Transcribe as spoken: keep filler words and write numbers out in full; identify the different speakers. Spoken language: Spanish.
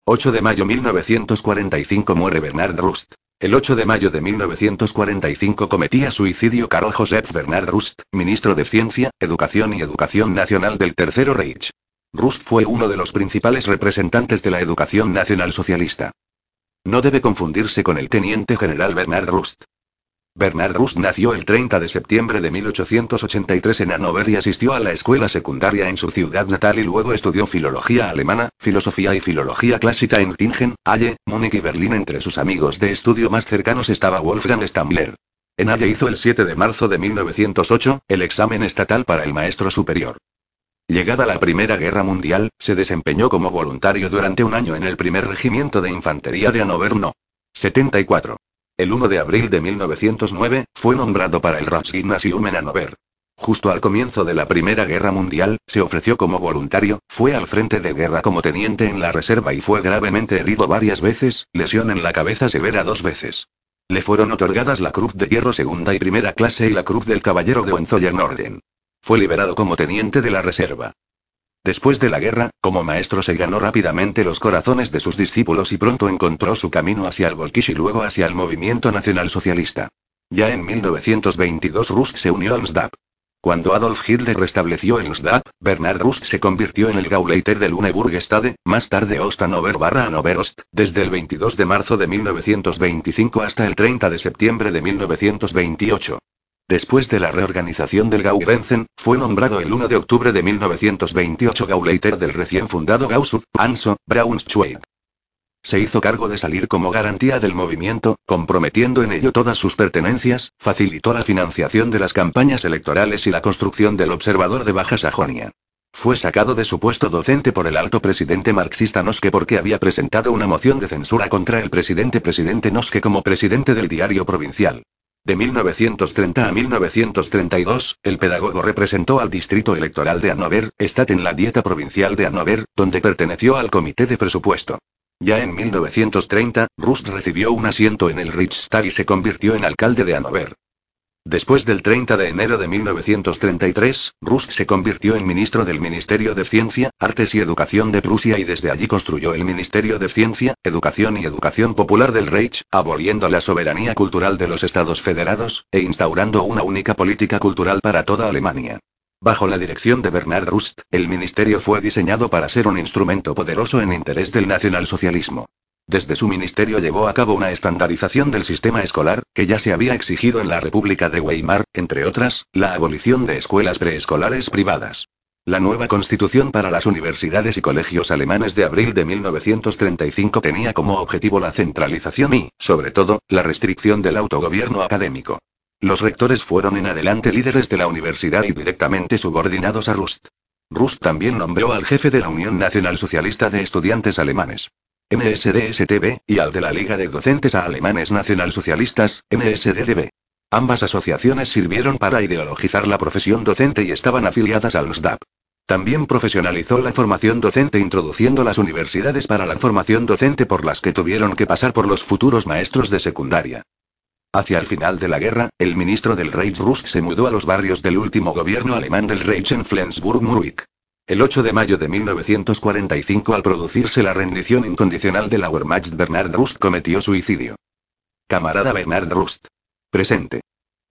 Speaker 1: ocho de mayo de mil novecientos cuarenta y cinco muere Bernard Rust. El ocho de mayo de mil novecientos cuarenta y cinco cometía suicidio Karl Joseph Bernard Rust, ministro de Ciencia, Educación y Educación Nacional del Tercer Reich. Rust fue uno de los principales representantes de la educación nacionalsocialista. No debe confundirse con el teniente general Bernard Rust. Bernard Rust nació el treinta de septiembre de mil ochocientos ochenta y tres en Hannover y asistió a la escuela secundaria en su ciudad natal y luego estudió filología alemana, filosofía y filología clásica en Tingen, Halle, Múnich y Berlín. Entre sus amigos de estudio más cercanos estaba Wolfgang Stammler. En Halle hizo el siete de marzo de mil novecientos ocho, el examen estatal para el maestro superior. Llegada la Primera Guerra Mundial, se desempeñó como voluntario durante un año en el primer regimiento de infantería de Hannover No. setenta y cuatro. El uno de abril de mil novecientos nueve, fue nombrado para el Reichsgymnasium en Hannover. Justo al comienzo de la Primera Guerra Mundial, se ofreció como voluntario, fue al frente de guerra como teniente en la reserva y fue gravemente herido varias veces, lesión en la cabeza severa dos veces. Le fueron otorgadas la Cruz de Hierro segunda y primera clase y la Cruz del Caballero de Hohenzollernorden. Fue liberado como teniente de la reserva. Después de la guerra, como maestro se ganó rápidamente los corazones de sus discípulos y pronto encontró su camino hacia el Volkisch y luego hacia el movimiento nacionalsocialista. Ya en mil novecientos veintidós Rust se unió al N S D A P. Cuando Adolf Hitler restableció el N S D A P, Bernard Rust se convirtió en el Gauleiter del Lüneburg-Stade, más tarde Ost-Hannover barra Hannover-Ost, desde el veintidós de marzo de mil novecientos veinticinco hasta el treinta de septiembre de mil novecientos veintiocho. Después de la reorganización del Gaugrenzhen, fue nombrado el uno de octubre de mil novecientos veintiocho Gauleiter del recién fundado Gausshof, Anso, Braunschweig. Se hizo cargo de salir como garantía del movimiento, comprometiendo en ello todas sus pertenencias, facilitó la financiación de las campañas electorales y la construcción del Observador de Baja Sajonia. Fue sacado de su puesto docente por el alto presidente marxista Noske porque había presentado una moción de censura contra el presidente presidente Noske como presidente del diario provincial. De mil novecientos treinta a mil novecientos treinta y dos, el pedagogo representó al distrito electoral de Hannover, Stadt en la Dieta provincial de Hannover, donde perteneció al comité de presupuesto. Ya en mil novecientos treinta, Rust recibió un asiento en el Riksdag y se convirtió en alcalde de Hannover. Después del treinta de enero de mil novecientos treinta y tres, Rust se convirtió en ministro del Ministerio de Ciencia, Artes y Educación de Prusia y desde allí construyó el Ministerio de Ciencia, Educación y Educación Popular del Reich, aboliendo la soberanía cultural de los Estados Federados, e instaurando una única política cultural para toda Alemania. Bajo la dirección de Bernard Rust, el ministerio fue diseñado para ser un instrumento poderoso en interés del nacionalsocialismo. Desde su ministerio llevó a cabo una estandarización del sistema escolar, que ya se había exigido en la República de Weimar, entre otras, la abolición de escuelas preescolares privadas. La nueva constitución para las universidades y colegios alemanes de abril de mil novecientos treinta y cinco tenía como objetivo la centralización y, sobre todo, la restricción del autogobierno académico. Los rectores fueron en adelante líderes de la universidad y directamente subordinados a Rust. Rust también nombró al jefe de la Unión Nacional Socialista de Estudiantes Alemanes, M S D S T B, y al de la Liga de Docentes a Alemanes Nacionalsocialistas, M S D D B. Ambas asociaciones sirvieron para ideologizar la profesión docente y estaban afiliadas al N S D A P. También profesionalizó la formación docente introduciendo las universidades para la formación docente por las que tuvieron que pasar por los futuros maestros de secundaria. Hacia el final de la guerra, el ministro del Reich Rust se mudó a los barrios del último gobierno alemán del Reich en Flensburg-Murwik. El ocho de mayo de mil novecientos cuarenta y cinco, al producirse la rendición incondicional de la Wehrmacht, Bernard Rust cometió suicidio. Camarada Bernard Rust. Presente.